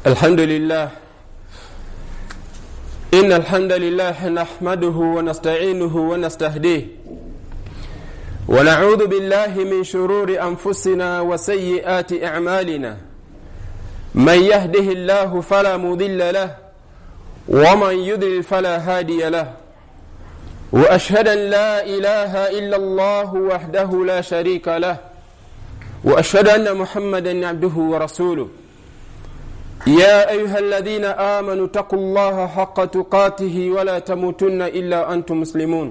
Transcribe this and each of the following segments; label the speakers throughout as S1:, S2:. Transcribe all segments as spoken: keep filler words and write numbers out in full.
S1: الحمد لله إن الحمد لله نحمده ونستعينه ونستهديه ونعوذ بالله من شرور أنفسنا وسيئات أعمالنا من يهده الله فلا مضل له ومن يضلل فلا هادي له وأشهد أن لا إله إلا الله وحده لا شريك له وأشهد أن محمدا عبده ورسوله يا أيها الذين آمنوا اتقوا الله حق تقاته ولا تموتن إلا أنتم مسلمون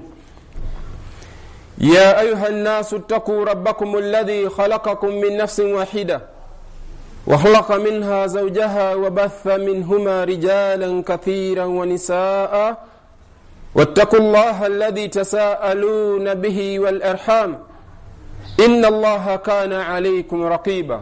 S1: يا أيها الناس اتقوا ربكم الذي خلقكم من نفس واحدة وخلق منها زوجها وبث منهما رجالا كثيرا ونساء واتقوا الله الذي تساءلون به والأرحام إن الله كان عليكم رقيبا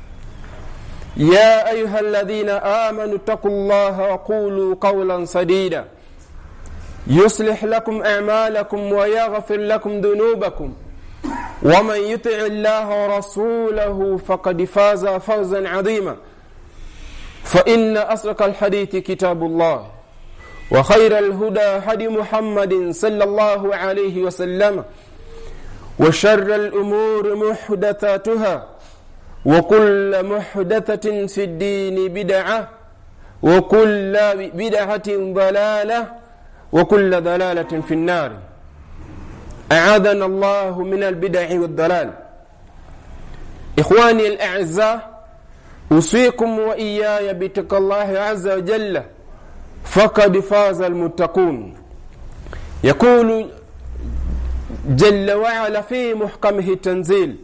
S1: يا أيها الذين آمنوا اتقوا الله وقولوا قولا سديدا يصلح لكم أعمالكم ويغفر لكم ذنوبكم ومن يطع الله ورسوله فقد فاز فوزا عظيما فإن أصدق الحديث كتاب الله وخير الهدى هدي محمد صلى الله عليه وسلم وشر الأمور محدثاتها وكل محدثة في الدين بدعة وكل بدعة ضلالة وكل ضلالة في النار أعاذنا الله من البدع والضلال. إخواني الأعزاء أوصيكم وإياي بتقوى الله عز وجل فقد فاز المتقون. يقول جل وعلا في محكمه التنزيل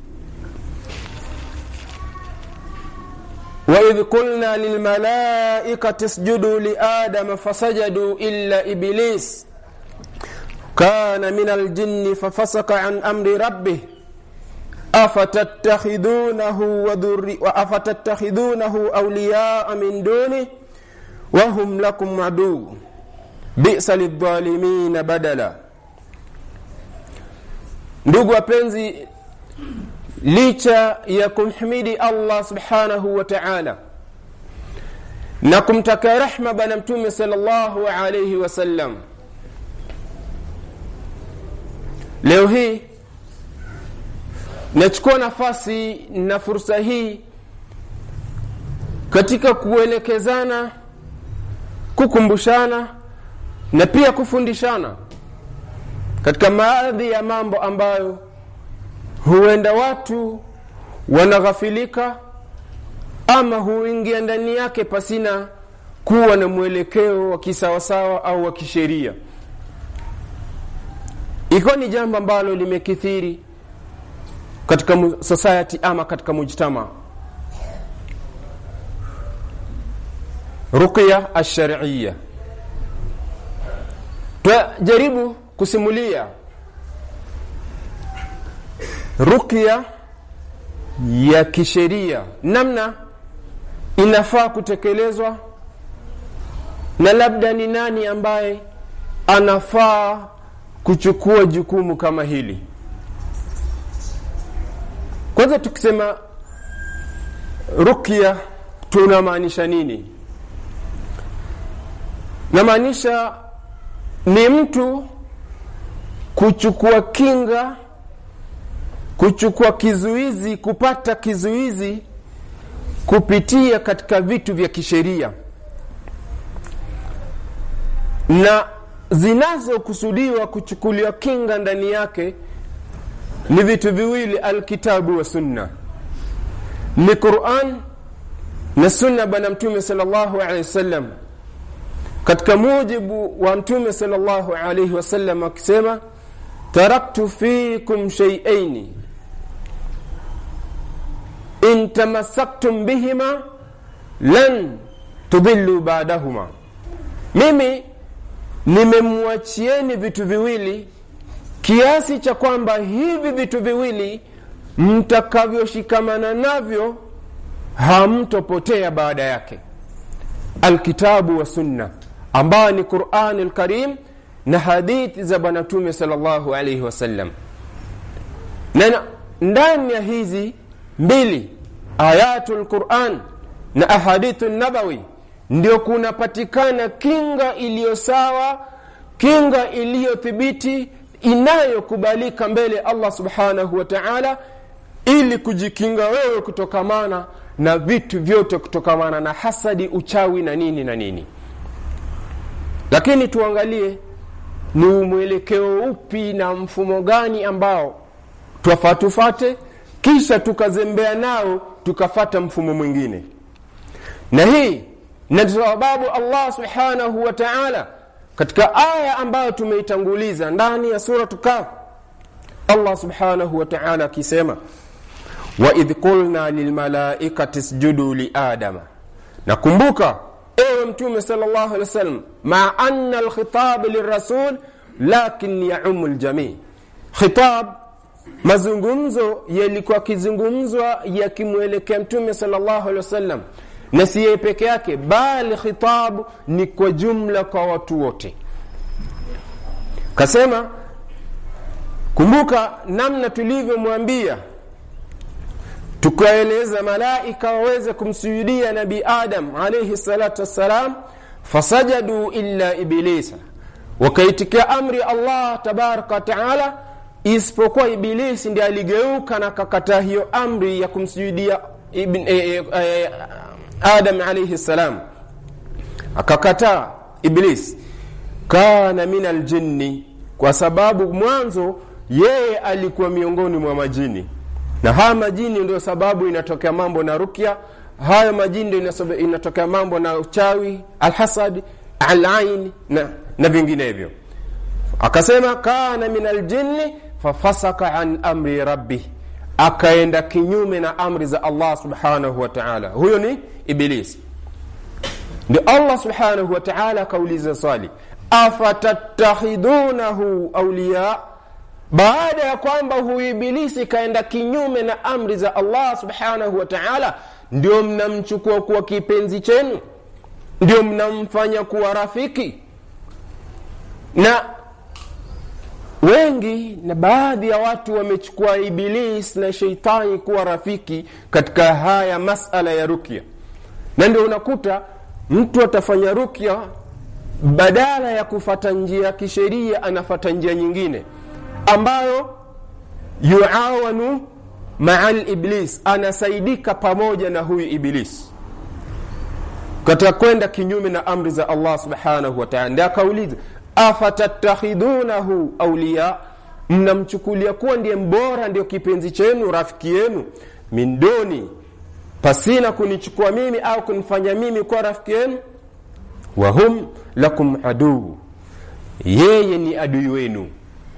S1: وإذ قلنا للملائكة اسجدوا لآدم فسجدوا إلا إبليس كان من الجن ففسق عن أمر ربه أفتتخذونه وذري وأفتتخذونه أولياء من دونه وهم لكم عدو بئس للظالمين بدلا. Ndugu wapenzi, licha ya kumhimidi Allah subhanahu wa ta'ala na kumtaka rehma bwana mtume sallallahu alayhi wasallam, leo hii nachukua nafasi na fursa hii katika kuelekezana, kukumbushana na pia kufundishana katika baadhi ya mambo ambayo huenda watu wanaghafilika ama huingia ndani yake pasina kuwa na mwelekeo wa kisawasawa au wa kisheria. Iko ni jambo ambalo limekithiri katika society ama katika mujtama. Ruqya ash-shar'iyya. Tujaribu kusimulia ruqya ya kisheria, namna inafaa kutekelezwa na labda ni nani ambaye anafaa kuchukua jukumu kama hili. Kwanza tukisema ruqya tunamaanisha nini? Namaanisha ni mtu kuchukua kinga, kuchukua kizuizi, kupata kizuizi kupitia katika vitu vya kisheria, na zinazokusudiwa kuchukuliwa kinga ndani yake ni vitu viwili: alkitabu wa sunna, ni Qur'an na sunna bwana mtume sallallahu alayhi wasallam. Katika mujibu wa mtume sallallahu alayhi wasallam akisema, taraktu fikum shay'ain in tamassaktum bihima lan tudillu ba'dahuma, mimi nimemwachieni vitu viwili kiasi cha kwamba hivi vitu viwili mtakavyoshikamana navyo hamtopotea baada yake: alkitabu wa sunna, ambao ni Qur'an al-Karim na hadithi za bwana mtume sallallahu alayhi wasallam. Na ndani ya hizi mbili, ayatul Qur'an na ahadithu nabawi ndio kunapatikana kinga iliyo sawa, kinga iliyothibiti, inayokubalika mbele Allah subhanahu wa ta'ala, ili kujikinga wewe kutokamana na vitu vyote, kutokamana na hasadi, uchawi na nini na nini. Lakini tuangalie ni mwelekeo upi na mfumo gani ambao tufatufate, kisha tukazembea nao tukafata mfumo mwingine. Na hii ni sababu Allah subhanahu wa ta'ala katika aya ambayo tumeitanguliza ndani ya sura Kahf, Allah subhanahu wa ta'ala akisema, wa idh qulna lilmalaikati isjudu li adama. Nakumbuka ewe mtume sallallahu alaihi wasallam, ma anna alkhitab lirrasul lakin ya'umul jami'. Khitab, mazungumzo yalikuwa kizungumzwa yakimwelekea mtume sallallahu alaihi wasallam, na si yeye peke yake, bali khitab ni kwa jumla, kwa watu wote. Kasema, kumbuka namna tulivyomwambia, tukaeleza malaika waweze kumsujudia nabii Adam alayhi salatu wassalam, fasajadu illa ibilisa, wakaitikia amri Allah tabaraka taala, isipokuwa Ibilisi ndiye aligeuka na kakataa hiyo amri ya kumsujudia ibn e, e, e, Adam alayhi salam. Akakataa Iblis. Kana min aljinni, kwa sababu mwanzo yeye alikuwa miongoni mwa majini, na haya majini ndio sababu inatokea mambo na rukia. Haya majini ndio inatokea mambo na uchawi, alhasad, alain na na vinginevyo. Akasema kana min aljinni fafasaka an amri rabbih, akaenda kinyume na amri za Allah subhanahu wa ta'ala. Huyo ni Iblis. Ndio Allah subhanahu wa ta'ala kauliza swali, afatattakhidunahu awliya, baada ya kwamba huyu Ibilisi kaenda kinyume na amri za Allah subhanahu wa ta'ala, ndio mnamchukua kuwa kipenzi chenu, ndio mnamfanya kuwa rafiki. Na wengi na baadhi ya watu wamechukua Iblis na sheitani kuwa rafiki katika haya masala ya rukia. Na ndio unakuta mtu atafanya rukia, badala ya kufata njia kisheria anafata njia nyingine ambayo yuawanu ma'al iblis, anasaidika pamoja na huyu Iblis katika kwenda kinyume na amri za Allah subhanahu wa ta'ala. Ndio akauliza, afatattakhidunahu awliya, mnamchukulia kuwa ndiye mbora, ndio kipenzi chenu, rafiki yenu, min duni, pasina kunichukua mimi au kunifanya mimi kwa rafiki yenu, wa hum lakum adu, yeye ni adui wenu.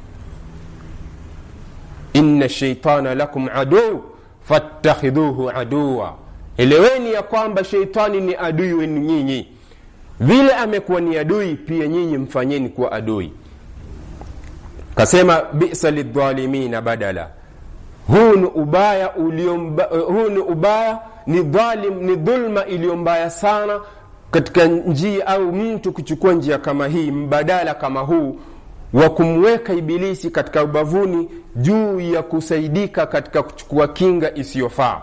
S1: Inna shaytana lakum adu fattakhidhuhu aduwa, eleweni ya kwamba shaytani ni adui wenu nyinyi, vile amekuwa ni adui pia nyinyi mfanyeni kuwa adui. Kasema bi'sa lidhalimina badala, huu ni ubaya uliomba, huu ni ubaya, ni dhalim, ni dhulma iliyombaya sana katika njia, au mtu kuchukua njia kama hii, mbadala kama huu wa kumweka Ibilisi katika ubavuni juu ya kusaidika katika kuchukua kinga isiyofaa.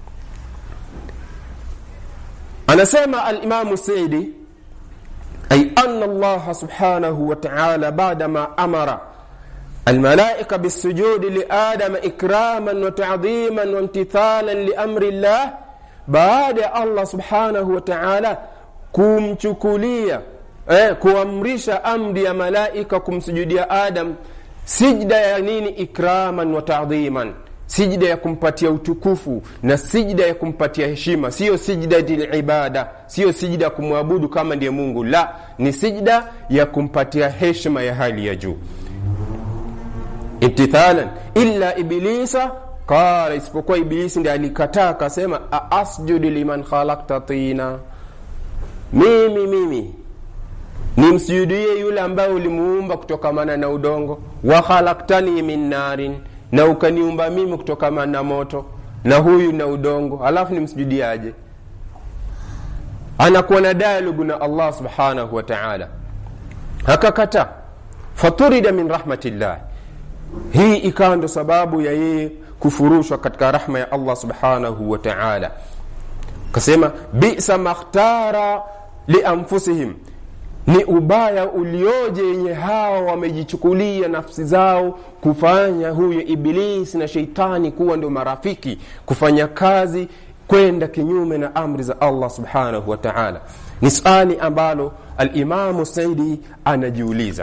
S1: Anasema al-Imam Saidi, ay anna Allah subhanahu wa ta'ala ba'dama amara الملائكة بالسجود لآدم إكراما وتعظيما وامتثالا لأمر الله, بعد الله سبحانه وتعالى kumchukulia eh, kuamrisha amri ya malaika kumsujudia Adam, sijda ya nini? Ikraman wa ta'dhiman, sijda ya kumpatia utukufu na sijda ya kumpatia heshima. Sio sijda ya ibada, sio sijda ya kumwabudu kama ndiye Mungu, la, ni sijda ya kumpatia heshima ya hali ya juu. Imtithalan illa iblisa qala, isipokuwa Ibilisi ndiye alikataa akasema, asjudu liman khalaqta tina, mimi mimi nimsujudie yule ambaye ulimuumba kutokamana na udongo, wa khalaqtani min narin, na ukaniumba mimi kutokamana na moto, na huyu na udongo, alafu nimsujudiaje? Anakuwa na dialogue na Allah subhanahu wa ta'ala, hakakata faturida min rahmatillah. Hii ikawa ndo sababu ya yeye kufurushwa katika rahma ya Allah subhanahu wa ta'ala. Kasema bi'sa makhtara li anfusihim, ni ubaya ulioje yenye hao wamejichukulia nafsi zao kufanya huyo ibilisi na sheitani kuwa ndio marafiki, kufanya kazi kwenda kinyume na amri za Allah subhanahu wa ta'ala. Ni swali ambalo al-Imam Saidi anajiuliza.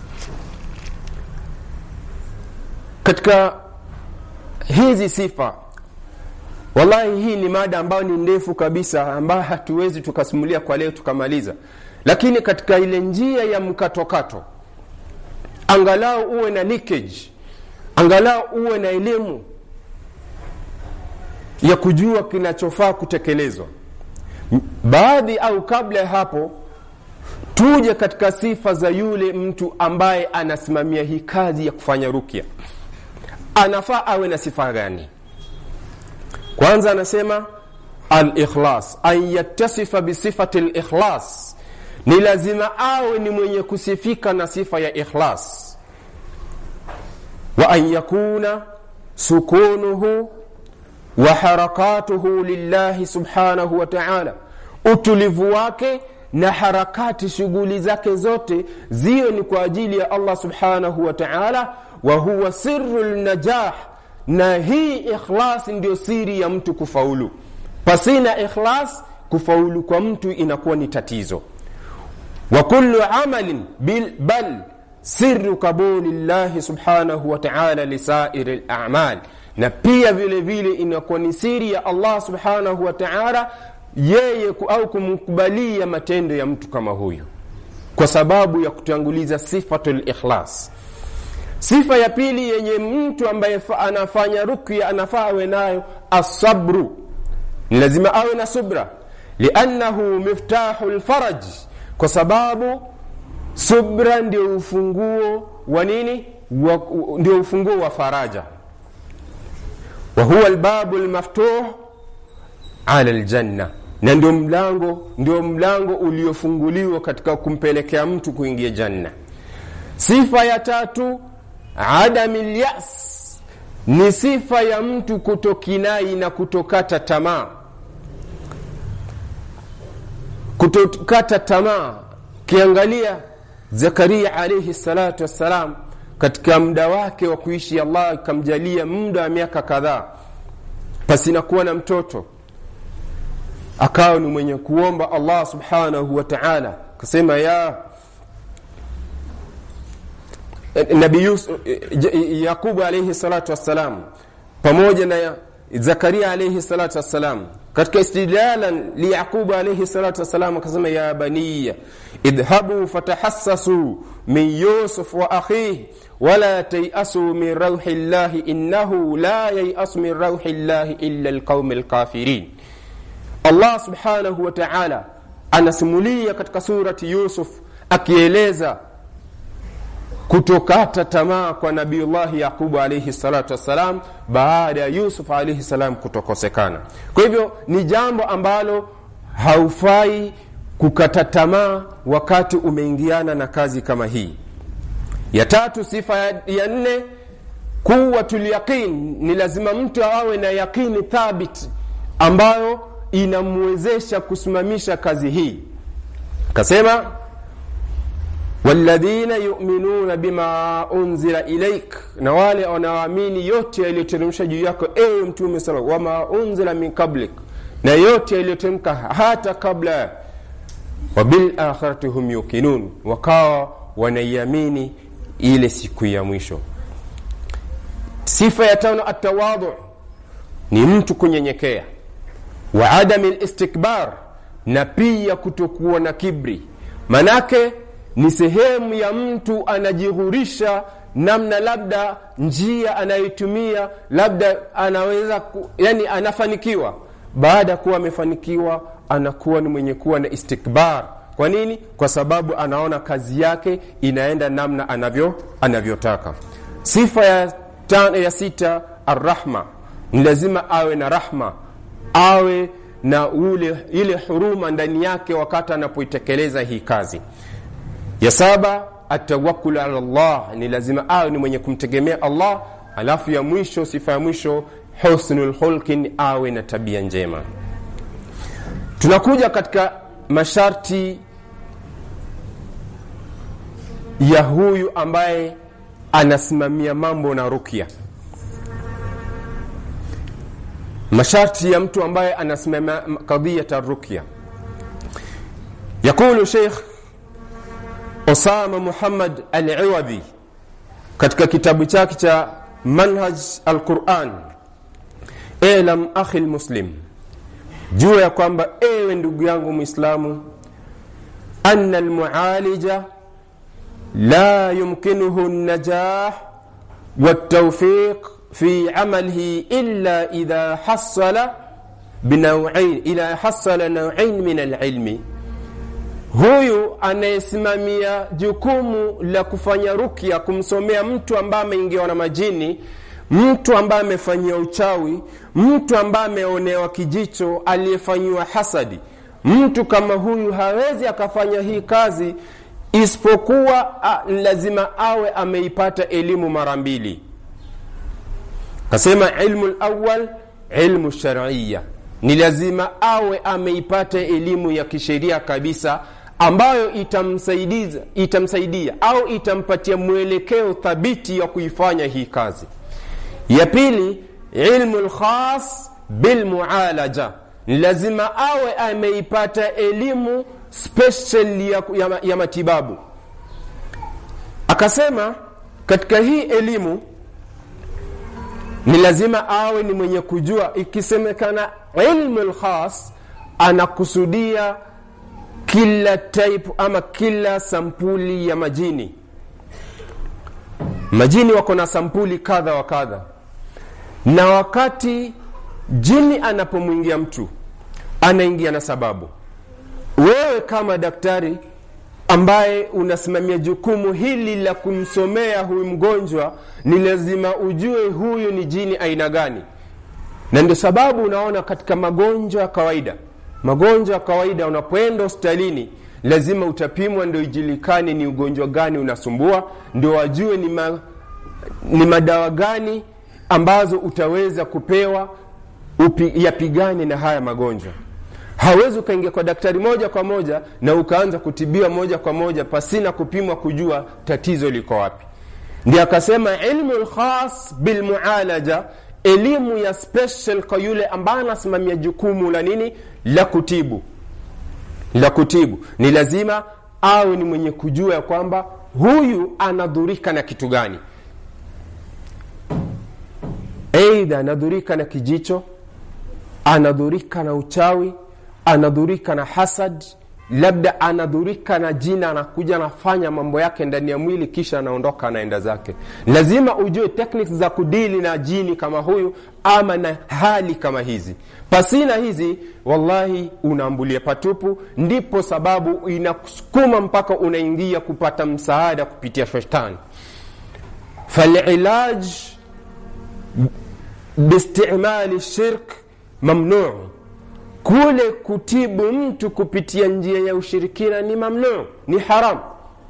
S1: Katika hizi sifa, wallahi hii ni mada ambayo ni ndefu kabisa, ambayo hatuwezi tukasimulia kwa leo tukamaliza, lakini katika ile njia ya mkatokato, angalau uwe na leakage, angalau uwe na elimu ya kujua kinachofaa kutekelezwa. Baadhi au kabla ya hapo, tuje katika sifa za yule mtu ambaye anasimamia hii kazi ya kufanya rukia. Anafaa awe na sifa gani? Kwanza anasema al-ikhlas, ay yattasifa bi sifati al-ikhlas. Ni lazima awe ni mwenye kusifika na sifa ya ikhlas. Wa an yakuna sukunuhu wa harakatuhu lillahi subhanahu wa ta'ala, utulivu wake na harakati, shughuli zake zote zio ni kwa ajili ya Allah subhanahu wa ta'ala. Wa huwa sirrul najah, na hii ikhlas ndio siri ya mtu kufaulu. Pasina ikhlas, kufaulu kwa mtu inakuwa ni tatizo. Wa kullu amalin bil bal sirru qabulillahi subhanahu wa ta'ala lisairil a'mal, na pia vile vile inakuwa ni siri ya Allah subhanahu wa ta'ala yeye au kumkubalia matendo ya mtu kama huyo, kwa sababu ya kutanguliza sifatul ikhlas. Sifa ya pili yenye mtu ambaye anafanya ruqya anafaa awe nayo as-sabru. Ni lazima awe na subra, li'annahu miftahul faraj, kwa sababu subra ndio ufunguo wa nini? Ndio ufunguo wa faraja. Wa huwa al-babul maftuh ala al-janna, na ndio mlango ndio mlango uliofunguliwa katika kumpelekea mtu kuingia janna. Sifa ya tatu adamil yas, ni sifa ya mtu kutokinai na kutokata tamaa. Kutokata tamaa, kiangalia Zakaria alayhi salatu wassalam, katika muda wake wa kuishi Allah akamjalia muda wa miaka kadhaa pasina kuwa na mtoto, akawa ni mwenye kuomba Allah subhanahu wa ta'ala. Kasema ya Nabii Yusuf, Yakubu alayhi salatu wassalam pamoja na Zakaria alayhi salatu wassalam, katika istidlalan li Yakubu alayhi salatu wassalam akasema ya baniya idhabu fatahassasu min Yusuf wa akhihi wala tayasu min rauhillahi innahu la yayasu min rauhillahi illa alqaumul kafirin. Allah subhanahu wa ta'ala anasimulia katika surati Yusuf akieleza kutokata tamaa kwa Nabiiullah Yakubu alayhi salatu wasalam baada ya Yusuf alayhi salam kutokosekana. Kwa hivyo ni jambo ambalo haufai kukata tamaa wakati umeingiana na kazi kama hii. Ya tatu, sifa ya, ya nne, quwwatul yaqin. Ni lazima mtu awe na yaqini thabit ambayo inamwezesha kusimamisha kazi hii. Kasema walladhina yu'minuna bima unzila ilaik, na wale wanaoamini yote yaliyoteremshwa juu yako ewe mtume sallallahu alayhi wasallam, wama unzila min qablik, na yote yaliyoteremka hata kabla. Wa bil akhirati hum yuqinun, wakawa wanaiamini ile siku ya mwisho. Sifa ya tano at-tawadhu, ni mtu kunyenyekea. Wa adamil istikbar, na pia kutokuwa na kibri. Manake ni sehemu ya mtu anajighurisha namna labda njia anayotumia labda anaweza ku, yani anafanikiwa. Baada ya kuwa amefanikiwa anakuwa ni mwenye kuwa na istikbar. Kwa nini? Kwa sababu anaona kazi yake inaenda namna anavyo anavyotaka. Sifa ya tano ya sita arrahma, ni lazima awe na rahma, awe na ule ile huruma ndani yake wakati anapoitekeleza hii kazi. Ya saba atawakkul ala Allah, ni lazima awe ni mwenye kumtegemea Allah. Alafu ya mwisho, sifa ya mwisho husnul khulqin, awe na tabia njema. Tunakuja katika masharti ya huyu ambaye anasimamia mambo na ruqya. Masharti ya mtu ambaye anasimamia kadhia ya ruqya. Yakulu Sheikh Osama Muhammad Al-Iwadhi katika kitabu chake cha Manhaj Al-Quran, elam akhi al-muslim, jua ya kwamba ewe ndugu yangu Muislamu, anna al-mu'alija la yumkinuhu an-najah wat-tawfiq fi 'amalihi illa idha hassala binaw'ain ila hassala naw'ain min al-'ilmi. Huyu anayesimamia jukumu la kufanya ruqya, kumsomea mtu ambaye ameingiwa na majini, mtu ambaye amefanyia uchawi, mtu ambaye ameonewa kijicho, aliyefanywa hasadi, mtu kama huyu hawezi akafanya hii kazi isipokuwa a, lazima awe ameipata elimu mara mbili. Kasema ilmu al-awwal ilmu shar'iyya, ni lazima awe ameipata elimu ya kisheria kabisa ambayo itamsaidia itamsaidia au itampatia mwelekeo thabiti ya kuifanya hii kazi. Ya pili ilmu al-khas bil mualaja, ni lazima awe ameipata elimu special ya, ya, ya matibabu. Akasema katika hii elimu ni lazima awe ni mwenye kujua. Ikisemekana ilmu al-khas, anakusudia kila type ama kila sampuli ya majini. Majini wako na sampuli kadha wa kadha, na wakati jini anapomwingia mtu anaingia na sababu. Wewe kama daktari ambaye unasimamia jukumu hili la kumsomea huyu mgonjwa, ni lazima ujue huyu ni jini aina gani. Na ndio sababu unaona katika magonjwa ya kawaida, magonjwa ya kawaida unapoenda hospitalini lazima utapimwa ndio ijulikane ni ugonjwa gani unasumbua, ndio wajue ni, ma, ni madawa gani ambazo utaweza kupewa upi, yapigane na haya magonjwa. Hawezi ukaingia kwa daktari moja kwa moja na ukaanza kutibiwa moja kwa moja pasina kupimwa kujua tatizo liko wapi. Ndio akasema ilmu al-khas bil mualaja, elimu ya special kwa yule ambaye anasimamia jukumu la nini, la kutibu. La kutibu ni lazima awe ni mwenye kujua ya kwamba huyu anadhurika na kitu gani. Aidha anadhurika na kijicho, anadhurika na uchawi, anadhurika na hasad, labda anadhurika na jina, anakuja anafanya mambo yake ndani ya mwili kisha anaondoka anaenda zake. Lazima ujue techniques za kudili na jini kama huyu ama na hali kama hizi. Pasina hizi wallahi unaambulia patupu. Ndipo sababu inakusukuma mpaka unaingia kupata msaada kupitia shetani. Falilaj biistimali shirk mamnu', kule kutibu mtu kupitia njia ya ushirikina ni mamnu', ni haram,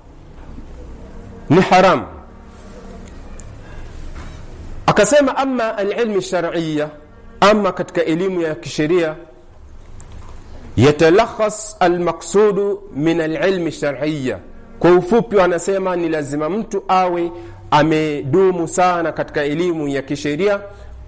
S1: ni haram. Akasema amma al-ilm shar'iyya, amma katika elimu ya kisheria, yatalakhas al-maqsud min al-ilm shar'iyya. Kwa ufupi wanasema ni lazima mtu awe amedumu sana katika elimu ya kisheria,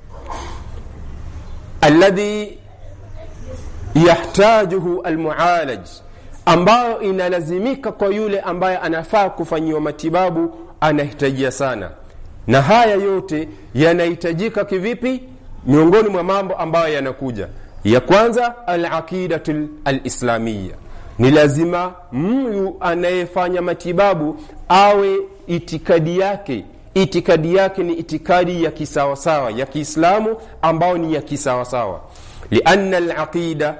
S1: alladhi yahtajuhu almualaj, ambao inalazimika kwa yule ambaye anafaa kufanyiwa matibabu, anahitajia sana. Na haya yote yanahitajika kivipi? Miongoni mwa mambo ambayo yanakuja, ya kwanza al-aqidatu al-islamiyya, ni lazima mtu anayefanya matibabu awe itikadi yake itikadi yake ni itikadi ya kisawasawa ya Kiislamu, ambao ni ya kisawasawa. Lianna al-aqida,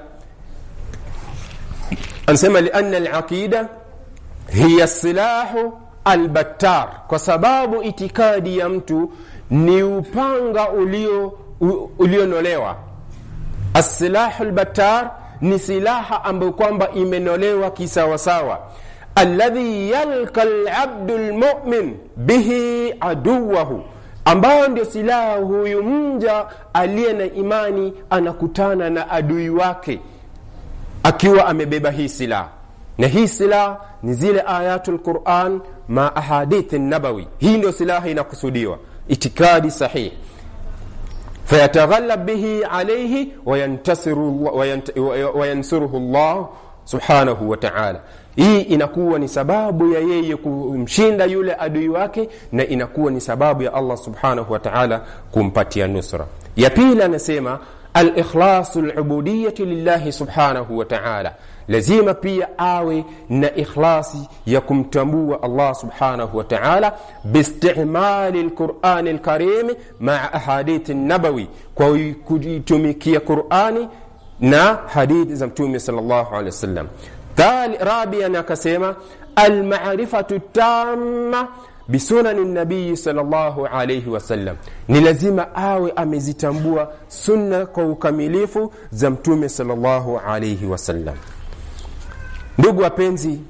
S1: anasema lianna al-aqida hiya silahu al-battar, kwa sababu itikadi ya mtu ni upanga ulio ulionolewa. As-silahu al-battar ni silaha ambayo kwamba imenolewa kisawasawa. Alladhi yalqa al-'abdu al-mu'min bihi aduwahu, ambao ndio silaha huyu mja aliye na imani anakutana na adui wake. akiwa amebeba hii silaha, na hii silaha ni zile ayatul Qur'an ma ahadith an-nabawi. Hii ndio silaha inakusudiwa, itikadi sahihi. fayataghallab bihi alayhi wa yantasiru wa yansuruhu Allah subhanahu wa ta'ala. Hii inakuwa ni sababu ya yeye kumshinda yule adui wake, na inakuwa ni sababu ya Allah subhanahu wa ta'ala kumpatia nusra. Ya pili anasema al-ikhlasul ubudiyyati lillahi subhanahu wa ta'ala. Lazima pia awe na ikhlasi ya kumtambua Allah subhanahu wa ta'ala biistimali al-Qur'an al-Karim ma'a ahadith an-nabawi, kwa kuitumikia Qur'ani na hadithi za Mtume sallallahu alaihi wasallam. Thali rabian akasema al-ma'rifatu tamma bisunani nabii sallallahu alayhi wasallam. Ni lazima awe amezitambua sunna kwa ukamilifu za Mtume sallallahu alayhi wasallam. Ndugu wapenzi,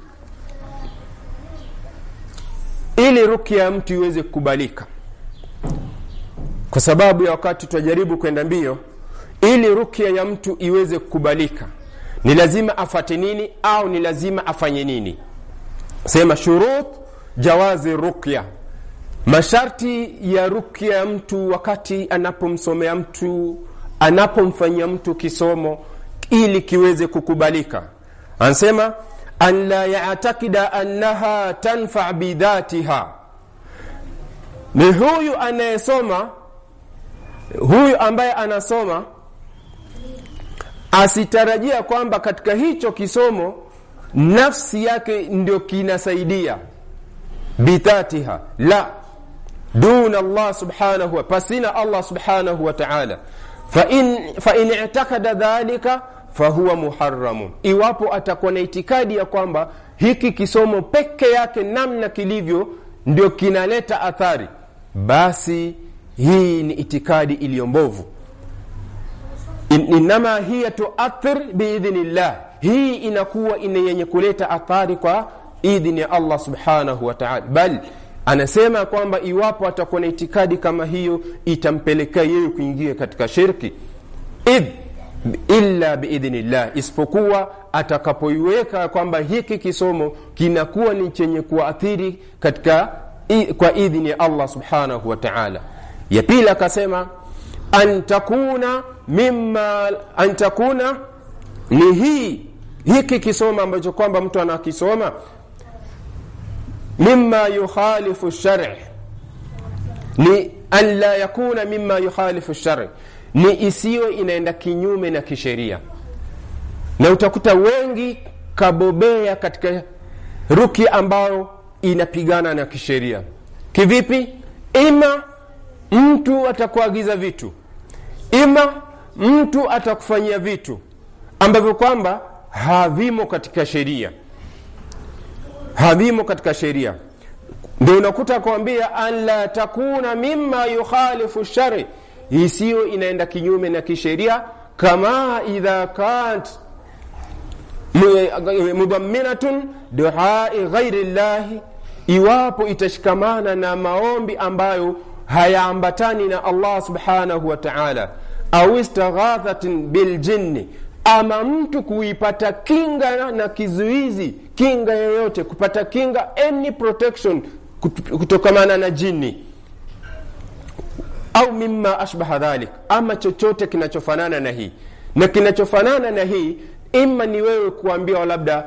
S1: ili rukia ya mtu iweze kukubalika, kwa sababu ya wakati tutajaribu kwenda mbio, ili rukia ya mtu iweze kukubalika ni lazima afate nini au ni lazima afanye nini? Sema shurut jawazi ruqya, masharti ya ruqya ya mtu wakati anapomsomea mtu, anapomfanyia mtu kisomo ili kiweze kukubalika. Anasema an la ya'takida annaha tanfa' bidhatiha. Ni huyu anayesoma, huyu ambaye anasoma asitarajia kwamba katika hicho kisomo nafsi yake ndio kinasaidia bidhatiha, la, duna Allah subhanahu wa pasina Allah subhanahu wa ta'ala. fa in fa in i'takada dhalika fahuwa muharramun. Iwapo atakuwa na itikadi ya kwamba hiki kisomo peke yake namna kilivyo ndio kinaleta athari, basi hii ni itikadi iliyombovu. In, inama hiya tuathir biidhnillah, hii inakuwa yenye kuleta athari kwa idhni ya Allah subhanahu wa ta'ala. Bal anasema kwamba iwapo atakuwa na itikadi kama hiyo itampelekea yeye kuingia katika shirki, id illa biidhnillah, isipokuwa atakapoiweka kwamba hiki kisomo kinakuwa ni chenye kuathiri katika kwa idhni ya Allah subhanahu wa ta'ala. Ya pili akasema an takuna mimma an takuna, ni hii hiki kisomo ambacho kwamba mtu anakisoma mimma yukhalifu ash-shar', ni an la yakuna mimma yukhalifu ash-shar', ni isiyo inaenda kinyume na kisheria. Na utakuta wengi kabobea katika ruki ambao inapigana na kisheria. Kivipi? Ima mtu atakuagiza vitu, ima mtu atakufanyia vitu ambavyo kwamba havimo katika sheria, havimo katika sheria. Ndio unakuta kuambia an la takuna mimma yukhalifu shari, isiyo inaenda kinyume na kisheria. Kama idha kant mudamminatun du'a'i ghairi llahi, iwapo itashikamana na maombi ambayo hayaambatani na Allah subhanahu wa ta'ala, au istaghathatin bil jinni, ama mtu kuipata kinga na kizuizi, kinga yoyote, kupata kinga, any protection kutokamana na jini, au mimma ashbaha dhalik, ama chochote kinachofanana na hii. Na kinachofanana na hii ima ni wewe kuambia labda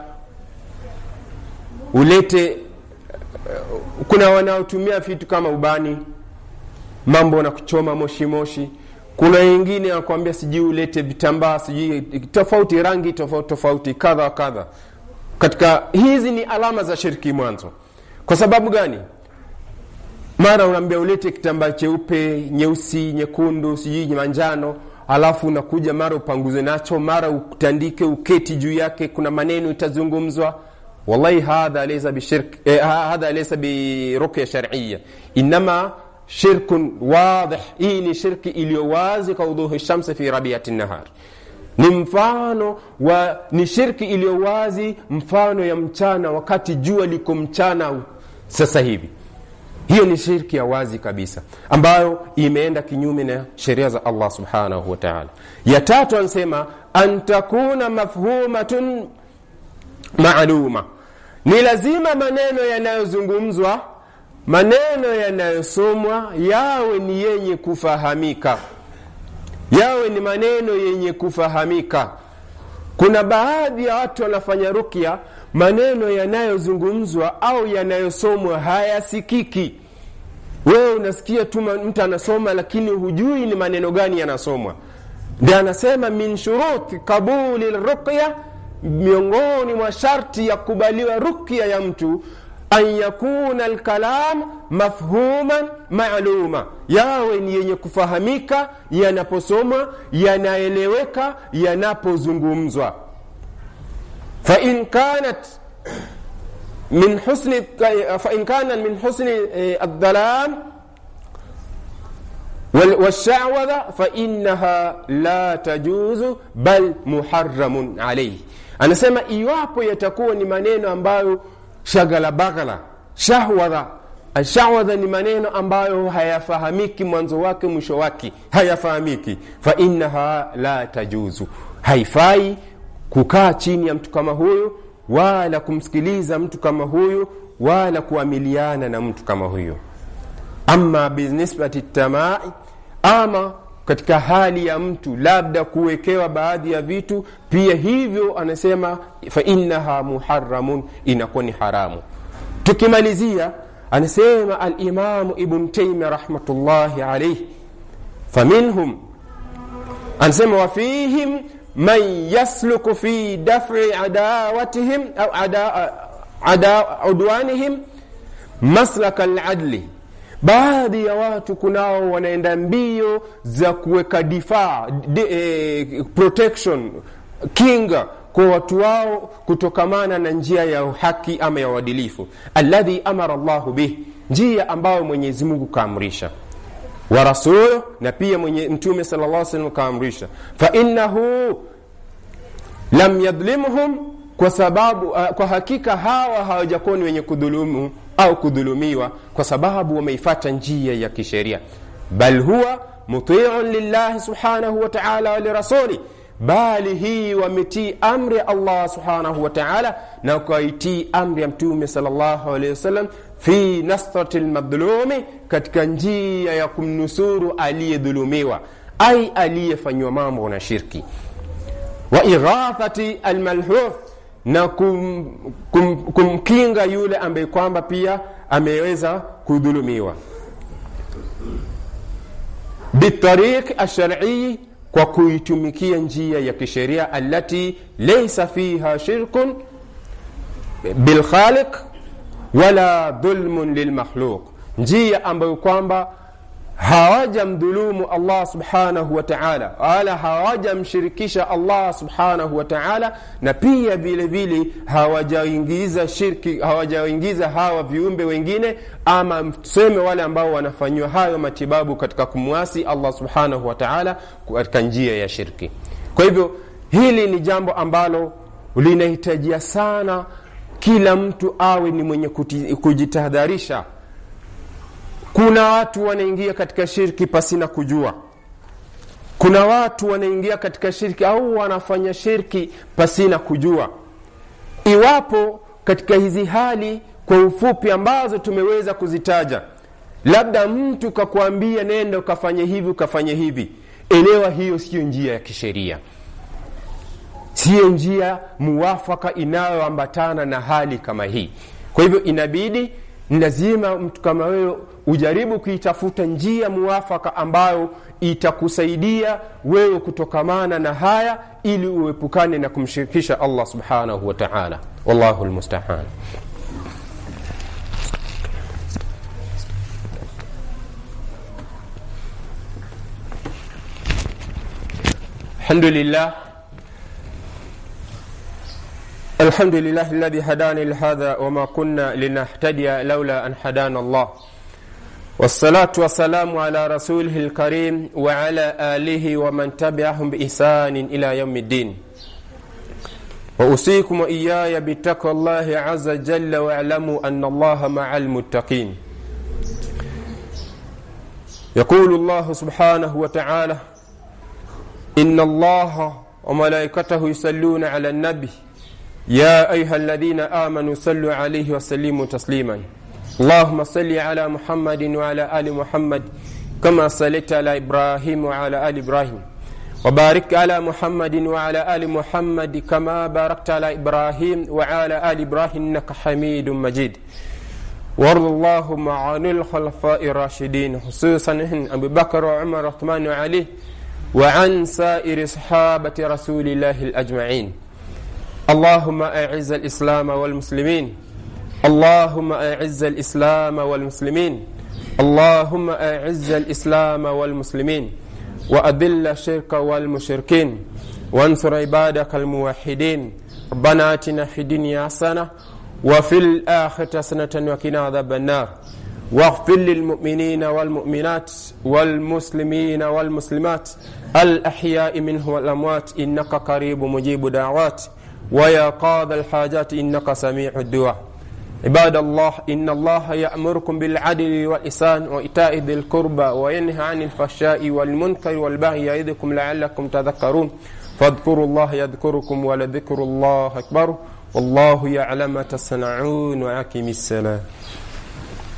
S1: ulete, kuna wanaotumia vitu kama ubani, mambo na kuchoma moshi moshi. Kuna wengine anakuambia siji ulete vitambaa, siji tofauti, rangi tofauti tofauti, kadha kadha. Katika hizi ni alama za shirki mwanzo. Kwa sababu gani? Mara unaambia ulete kitambaa cheupe, nyeusi, nyekundu, siji manjano, alafu unakuja mara upanguze nacho, mara utandike uketi juu yake, kuna maneno itazungumzwa. Wallahi hadha laysa bishirk, eh, hadha laysa biruqya shar'iyya, inma shirkun wadih. Hii ni shirki iliyo wazi ka udhuhi shamsi fi rabiati nahar. Ni mfano wa ni shirki iliyo wazi, mfano ya mchana wakati jua liko mchana sasa hivi. Hiyo ni shirki ya wazi kabisa ambayo imeenda kinyume na sheria za Allah subhanahu wa ta'ala. Ya tatu anasema an takuna mafhumatun ma'luma, ni lazima maneno yanayozungumzwa, maneno yanayosomwa yawe ni yenye kufahamika, yawe ni maneno yenye kufahamika. Kuna baadhi ya watu wanafanya ruqya, maneno yanayozungumzwa au yanayosomwa hayasikiki. Wewe unasikia tu mtu anasoma lakini hujui ni maneno gani yanasomwa. Ndio anasema min shuruti qabuli ruqya, miongoni mwa sharti ya kubaliwa ruqya ya mtu, an yakuna al-kalam mafhuman ma'luma, yawe ni yenye kufahamika yanaposomwa, yanaeleweka yanapozungumzwa. fa in kanat min husni fa in kana min husni ad-dalam والشعوذة فإنها لا تجوز بل محرم عليه. Anasema iwapo yatakuwa ni maneno ambayo shagala bagala, shahwadha. Ashahwadha ni maneno ambayo hayafahamiki mwanzo wake mwisho wake, hayafahamiki, fa innaha la tajuzu, haifai kukaa chini ya mtu kama huyo, wala kumsikiliza mtu kama huyo, wala kuamiliana na mtu kama huyo. Amma binisbati tamai, ama katika hali ya mtu labda kuwekewa baadhi ya vitu, pia hivyo anasema fa innaha muharramun, inakuwa ni haramu. Tukimalizia anasema al-Imam Ibn Taymiyyah rahmatullahi alayhi, faminhum, anasema wa fihim man yasluku fi daf'i adawatihim au ada ada udwanihim maslaka al-adli. Baadhi ya watu kunao wanaenda mbio za kuweka difaa, eh, protection, kinga kwa watu wao kutokamana na njia ya haki ama ya uadilifu, alladhi amara Allahu bih, njia ambayo Mwenyezi Mungu kaamrisha, wa rasuluhu, na pia mwenye mtume sallallahu alaihi wasallam kaamrisha. Fa innahu lam yadhlimhum, kwa sababu uh, kwa hakika hawa hawajakuwa wenye kudhulumu au kudhulumiwa kwa sababu wameifuata njia ya kisheria, bal huwa muti'un lillahi subhanahu wa ta'ala wa lirasuli, bali hii wametii amri Allah subhanahu wa ta'ala na kuitii amri ya mtume sallallahu alayhi wasallam fi nasratil madhlumi, katika njia ya kumnusuru aliyedhulumiwa, ai aliyefanywa mambo na shirki, wa ighathati almalhuf, na kum, kum, kumkinga yule ambaye kwamba pia ameweza kudhulumiwa, bitariq ash-shar'i, kwa kuitumikia njia ya kisheria, allati laysa fiha shirkun bil khaliq wala dhulmun lil makhluq, njia ambayo kwamba hawajamdhulumu Allah subhanahu wa ta'ala, wala hawajamshirikisha Allah subhanahu wa ta'ala, na pia vile vile hawajaingiza shirki, hawajaingiza hawa viumbe wengine, ama tuseme wale ambao wanafanywa hayo matibabu katika kumwasi Allah subhanahu wa ta'ala katika njia ya shirki. Kwa hivyo hili ni jambo ambalo linahitajia sana kila mtu awe ni mwenye kujitahadharisha. Kuna watu wanaingia katika shirki pasina kujua. Kuna watu wanaingia katika shirki au wanafanya shirki pasina kujua. Iwapo katika hizi hali kwa ufupi ambazo tumeweza kuzitaja, labda mtu kakuambia nenda ukafanye hivi ukafanye hivi, elewa hiyo sio njia ya kisheria, sio njia muwafaka inayoambatana na hali kama hii. Kwa hivyo inabidi, lazima mtu kama wewe ujaribu kuitafuta njia muwafaka ambayo itakusaidia wewe kutokamana na haya, ili uepukane na kumshirikisha Allah subhanahu wa ta'ala. Wallahu almusta'an. Alhamdulillah الحمد لله الذي هداني لهذا وما كنا لنهتدي لولا أن هدانا الله، والصلاة والسلام على رسوله الكريم وعلى آله ومن تبعهم بإحسان إلى يوم الدين. وأوصيكم وإياي بتقوى الله عز وجل، واعلموا أن الله مع المتقين. يقول الله سبحانه وتعالى: إن الله وملائكته يصلون على النبي يا أيها الذين آمنوا صلوا عليه وسلموا تسليما اللهم صل على محمد وعلى آل محمد كما صليت على إبراهيم وعلى آل إبراهيم وبارك على محمد وعلى آل محمد كما باركت على إبراهيم وعلى آل إبراهيم إنك حميد مجيد وارض اللهم عن الخلفاء الراشدين خصوصا أبي بكر وعمر وعثمان وعلي وعن سائر صحابة رسول الله الأجمعين اللهم أعز الإسلام والمسلمين اللهم أعز الإسلام والمسلمين اللهم أعز الإسلام والمسلمين وأذل الشرك والمشركين وانصر عبادك الموحدين ربنا آتنا في الدنيا حسنة وفي الآخرة حسنة وقنا عذاب النار واغفر للمؤمنين والمؤمنات والمسلمين والمسلمات الأحياء منه والأموات إنك قريب مجيب دعوات ويا قاضي الحاجات إنك سميع الدعاء عباد الله إن الله يأمركم بالعدل والإحسان وإيتاء ذي القربى وينهى عن الفحشاء والمنكر والبغي يعظكم لعلكم تذكرون فاذكروا الله يذكركم ولذكر الله أكبر والله يعلم ما تصنعون وأقم الصلاة